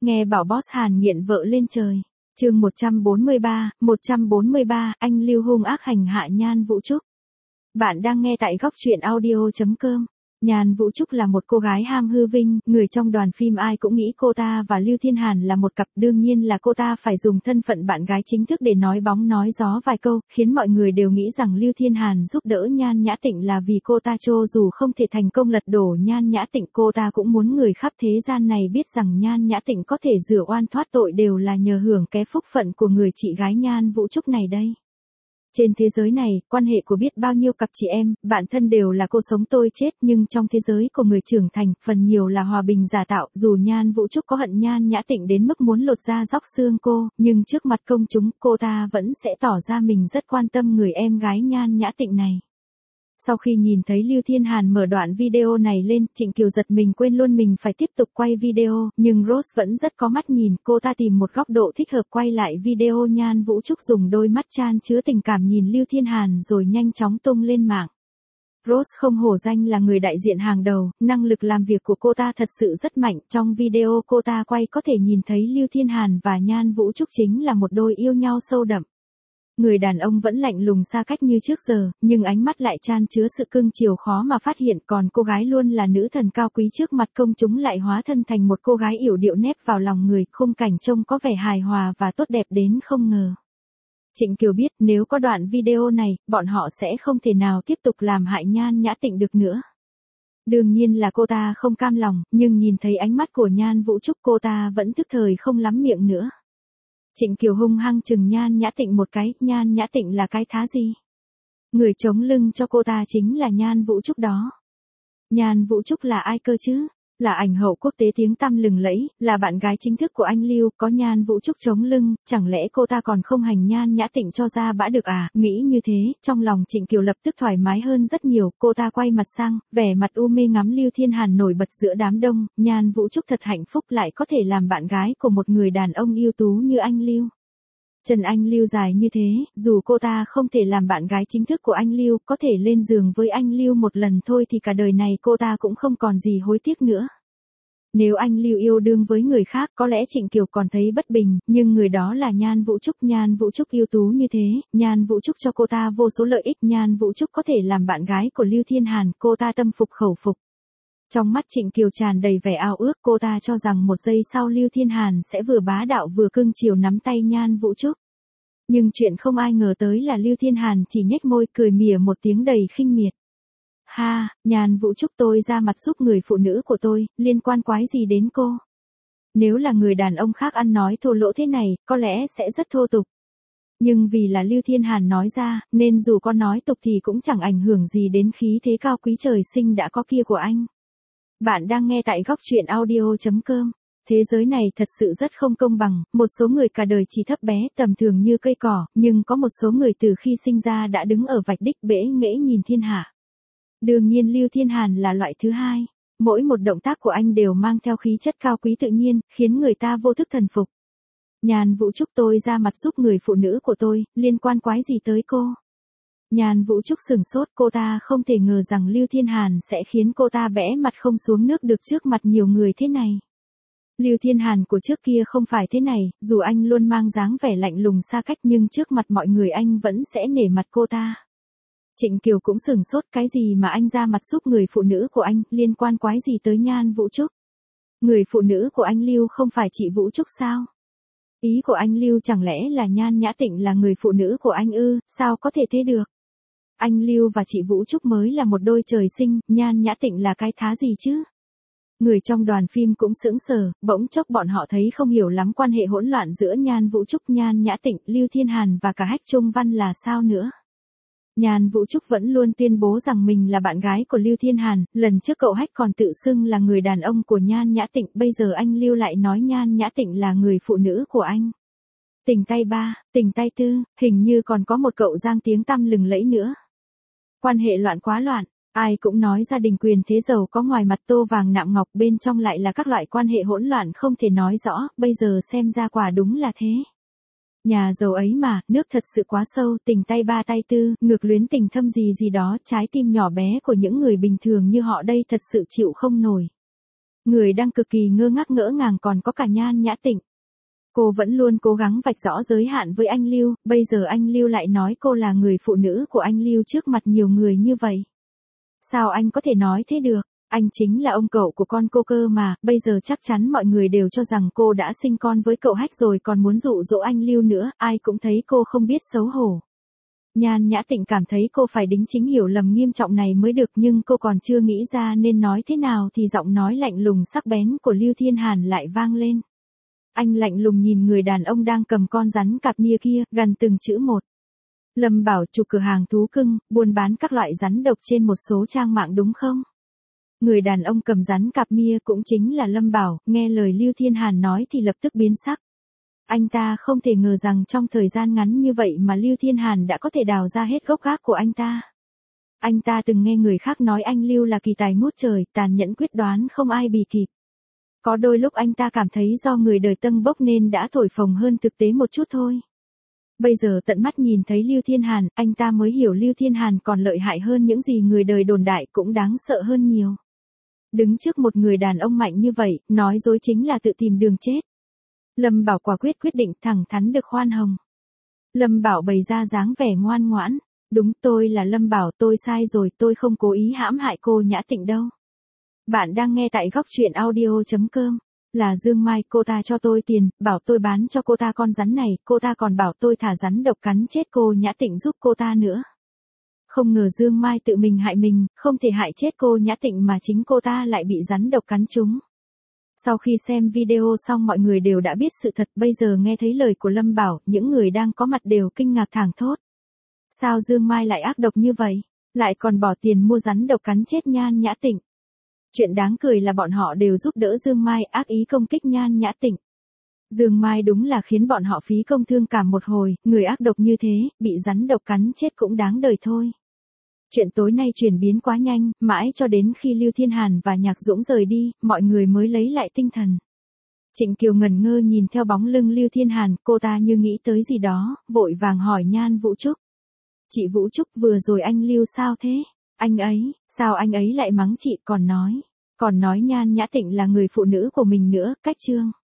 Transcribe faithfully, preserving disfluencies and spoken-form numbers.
Nghe bảo boss Hàn nghiện vợ lên trời. Chương một trăm bốn mươi ba, một trăm bốn mươi ba, anh Lưu hung ác hành hạ Nhan Vũ Trúc. Bạn đang nghe tại góc truyện audio chấm com. Nhan Vũ Trúc là một cô gái ham hư vinh, người trong đoàn phim ai cũng nghĩ cô ta và Lưu Thiên Hàn là một cặp, đương nhiên là cô ta phải dùng thân phận bạn gái chính thức để nói bóng nói gió vài câu, khiến mọi người đều nghĩ rằng Lưu Thiên Hàn giúp đỡ Nhan Nhã Tịnh là vì cô ta cho dù không thể thành công lật đổ Nhan Nhã Tịnh, cô ta cũng muốn người khắp thế gian này biết rằng Nhan Nhã Tịnh có thể rửa oan thoát tội đều là nhờ hưởng cái phúc phận của người chị gái Nhan Vũ Trúc này đây. Trên thế giới này, quan hệ của biết bao nhiêu cặp chị em, bạn thân đều là cô sống tôi chết, nhưng trong thế giới của người trưởng thành, phần nhiều là hòa bình giả tạo. Dù Nhan Vũ Trúc có hận Nhan Nhã Tịnh đến mức muốn lột da róc xương cô, nhưng trước mặt công chúng, cô ta vẫn sẽ tỏ ra mình rất quan tâm người em gái Nhan Nhã Tịnh này. Sau khi nhìn thấy Lưu Thiên Hàn mở đoạn video này lên, Trịnh Kiều giật mình quên luôn mình phải tiếp tục quay video, nhưng Rose vẫn rất có mắt nhìn, cô ta tìm một góc độ thích hợp quay lại video Nhan Vũ Trúc dùng đôi mắt chan chứa tình cảm nhìn Lưu Thiên Hàn rồi nhanh chóng tung lên mạng. Rose không hổ danh là người đại diện hàng đầu, năng lực làm việc của cô ta thật sự rất mạnh, trong video cô ta quay có thể nhìn thấy Lưu Thiên Hàn và Nhan Vũ Trúc chính là một đôi yêu nhau sâu đậm. Người đàn ông vẫn lạnh lùng xa cách như trước giờ, nhưng ánh mắt lại chan chứa sự cưng chiều khó mà phát hiện, còn cô gái luôn là nữ thần cao quý trước mặt công chúng lại hóa thân thành một cô gái yểu điệu nép vào lòng người, khung cảnh trông có vẻ hài hòa và tốt đẹp đến không ngờ. Trịnh Kiều biết nếu có đoạn video này, bọn họ sẽ không thể nào tiếp tục làm hại Nhan Nhã Tịnh được nữa. Đương nhiên là cô ta không cam lòng, nhưng nhìn thấy ánh mắt của Nhan Vũ Trúc cô ta vẫn tức thời không lắm miệng nữa. Trịnh Kiều hung hăng chừng Nhan Nhã Tịnh một cái, Nhan Nhã Tịnh là cái thá gì? Người chống lưng cho cô ta chính là Nhan Vũ Trúc đó. Nhan Vũ Trúc là ai cơ chứ? Là ảnh hậu quốc tế tiếng tăm lừng lẫy, là bạn gái chính thức của anh Lưu, có Nhan Vũ Trúc chống lưng, chẳng lẽ cô ta còn không hành Nhan Nhã Tịnh cho ra bã được à? Nghĩ như thế, trong lòng Trịnh Kiều lập tức thoải mái hơn rất nhiều, cô ta quay mặt sang, vẻ mặt u mê ngắm Lưu Thiên Hàn nổi bật giữa đám đông, Nhan Vũ Trúc thật hạnh phúc lại có thể làm bạn gái của một người đàn ông ưu tú như anh Lưu. Chân anh Lưu dài như thế, dù cô ta không thể làm bạn gái chính thức của anh Lưu, có thể lên giường với anh Lưu một lần thôi thì cả đời này cô ta cũng không còn gì hối tiếc nữa. Nếu anh Lưu yêu đương với người khác có lẽ Trịnh Kiều còn thấy bất bình, nhưng người đó là Nhan Vũ Trúc. Nhan Vũ Trúc ưu tú như thế, Nhan Vũ Trúc cho cô ta vô số lợi ích, Nhan Vũ Trúc có thể làm bạn gái của Lưu Thiên Hàn, cô ta tâm phục khẩu phục. Trong mắt Trịnh Kiều tràn đầy vẻ ao ước, cô ta cho rằng một giây sau Lưu Thiên Hàn sẽ vừa bá đạo vừa cưng chiều nắm tay Nhan Vũ Trúc. Nhưng chuyện không ai ngờ tới là Lưu Thiên Hàn chỉ nhếch môi cười mỉa một tiếng đầy khinh miệt. Ha, Nhan Vũ Trúc tôi ra mặt giúp người phụ nữ của tôi, liên quan quái gì đến cô? Nếu là người đàn ông khác ăn nói thô lỗ thế này, có lẽ sẽ rất thô tục. Nhưng vì là Lưu Thiên Hàn nói ra, nên dù có nói tục thì cũng chẳng ảnh hưởng gì đến khí thế cao quý trời sinh đã có kia của anh. Bạn đang nghe tại góc truyện audio chấm com. Thế giới này thật sự rất không công bằng, một số người cả đời chỉ thấp bé, tầm thường như cây cỏ, nhưng có một số người từ khi sinh ra đã đứng ở vạch đích bẽ nghễ nhìn thiên hạ. Đương nhiên Lưu Thiên Hàn là loại thứ hai, mỗi một động tác của anh đều mang theo khí chất cao quý tự nhiên, khiến người ta vô thức thần phục. Nhan Vũ Trúc tôi ra mặt giúp người phụ nữ của tôi, liên quan quái gì tới cô? Nhan Vũ Trúc sừng sốt, cô ta không thể ngờ rằng Lưu Thiên Hàn sẽ khiến cô ta bẽ mặt không xuống nước được trước mặt nhiều người thế này. Lưu Thiên Hàn của trước kia không phải thế này, dù anh luôn mang dáng vẻ lạnh lùng xa cách nhưng trước mặt mọi người anh vẫn sẽ nể mặt cô ta. Trịnh Kiều cũng sừng sốt, cái gì mà anh ra mặt giúp người phụ nữ của anh, liên quan quái gì tới Nhan Vũ Trúc? Người phụ nữ của anh Lưu không phải chị Vũ Trúc sao? Ý của anh Lưu chẳng lẽ là Nhan Nhã Tịnh là người phụ nữ của anh ư, sao có thể thế được? Anh Lưu và chị Vũ Trúc mới là một đôi trời sinh, Nhan Nhã Tịnh là cái thá gì chứ? Người trong đoàn phim cũng sững sờ, bỗng chốc bọn họ thấy không hiểu lắm quan hệ hỗn loạn giữa Nhan Vũ Trúc, Nhan Nhã Tịnh, Lưu Thiên Hàn và cả Hách Trung Văn là sao nữa. Nhan Vũ Trúc vẫn luôn tuyên bố rằng mình là bạn gái của Lưu Thiên Hàn, lần trước cậu Hách còn tự xưng là người đàn ông của Nhan Nhã Tịnh, bây giờ anh Lưu lại nói Nhan Nhã Tịnh là người phụ nữ của anh. Tình tay ba, tình tay tư, hình như còn có một cậu Giang tiếng tăm lừng lẫy nữa. Quan hệ loạn quá loạn. Ai cũng nói gia đình quyền thế giàu có ngoài mặt tô vàng nạm ngọc bên trong lại là các loại quan hệ hỗn loạn không thể nói rõ, bây giờ xem ra quả đúng là thế. Nhà giàu ấy mà, nước thật sự quá sâu, tình tay ba tay tư, ngược luyến tình thâm gì gì đó, trái tim nhỏ bé của những người bình thường như họ đây thật sự chịu không nổi. Người đang cực kỳ ngơ ngác ngỡ ngàng còn có cả Nhan Nhã Tịnh. Cô vẫn luôn cố gắng vạch rõ giới hạn với anh Lưu, bây giờ anh Lưu lại nói cô là người phụ nữ của anh Lưu trước mặt nhiều người như vậy. Sao anh có thể nói thế được? Anh chính là ông cậu của con cô cơ mà, bây giờ chắc chắn mọi người đều cho rằng cô đã sinh con với cậu Hách rồi còn muốn dụ dỗ anh Lưu nữa, ai cũng thấy cô không biết xấu hổ. Nhan Nhã Tịnh cảm thấy cô phải đính chính hiểu lầm nghiêm trọng này mới được nhưng cô còn chưa nghĩ ra nên nói thế nào thì giọng nói lạnh lùng sắc bén của Lưu Thiên Hàn lại vang lên. Anh lạnh lùng nhìn người đàn ông đang cầm con rắn cạp nia kia, gần từng chữ một. Lâm Bảo chủ cửa hàng thú cưng, buôn bán các loại rắn độc trên một số trang mạng đúng không? Người đàn ông cầm rắn cạp mia cũng chính là Lâm Bảo, nghe lời Lưu Thiên Hàn nói thì lập tức biến sắc. Anh ta không thể ngờ rằng trong thời gian ngắn như vậy mà Lưu Thiên Hàn đã có thể đào ra hết gốc gác của anh ta. Anh ta từng nghe người khác nói anh Lưu là kỳ tài ngút trời, tàn nhẫn quyết đoán không ai bì kịp. Có đôi lúc anh ta cảm thấy do người đời tâng bốc nên đã thổi phồng hơn thực tế một chút thôi. Bây giờ tận mắt nhìn thấy Lưu Thiên Hàn, anh ta mới hiểu Lưu Thiên Hàn còn lợi hại hơn những gì người đời đồn đại cũng đáng sợ hơn nhiều. Đứng trước một người đàn ông mạnh như vậy, nói dối chính là tự tìm đường chết. Lâm Bảo quả quyết quyết định thẳng thắn được khoan hồng. Lâm Bảo bày ra dáng vẻ ngoan ngoãn. Đúng, tôi là Lâm Bảo, tôi sai rồi, tôi không cố ý hãm hại cô Nhã Tịnh đâu. Bạn đang nghe tại góc truyện audio chấm com. Là Dương Mai, cô ta cho tôi tiền, bảo tôi bán cho cô ta con rắn này, cô ta còn bảo tôi thả rắn độc cắn chết cô Nhã Tịnh giúp cô ta nữa. Không ngờ Dương Mai tự mình hại mình, không thể hại chết cô Nhã Tịnh mà chính cô ta lại bị rắn độc cắn trúng. Sau khi xem video xong mọi người đều đã biết sự thật, bây giờ nghe thấy lời của Lâm Bảo, những người đang có mặt đều kinh ngạc thảng thốt. Sao Dương Mai lại ác độc như vậy? Lại còn bỏ tiền mua rắn độc cắn chết Nhan Nhã Tịnh. Chuyện đáng cười là bọn họ đều giúp đỡ Dương Mai ác ý công kích Nhan Nhã Tịnh. Dương Mai đúng là khiến bọn họ phí công thương cảm một hồi, người ác độc như thế, bị rắn độc cắn chết cũng đáng đời thôi. Chuyện tối nay chuyển biến quá nhanh, mãi cho đến khi Lưu Thiên Hàn và Nhạc Dũng rời đi, mọi người mới lấy lại tinh thần. Trịnh Kiều ngẩn ngơ nhìn theo bóng lưng Lưu Thiên Hàn, cô ta như nghĩ tới gì đó, vội vàng hỏi Nhan Vũ Trúc. Chị Vũ Trúc, vừa rồi anh Lưu sao thế? Anh ấy, sao anh ấy lại mắng chị, còn nói, còn nói Nhan Nhã Tịnh là người phụ nữ của mình nữa, cách chương.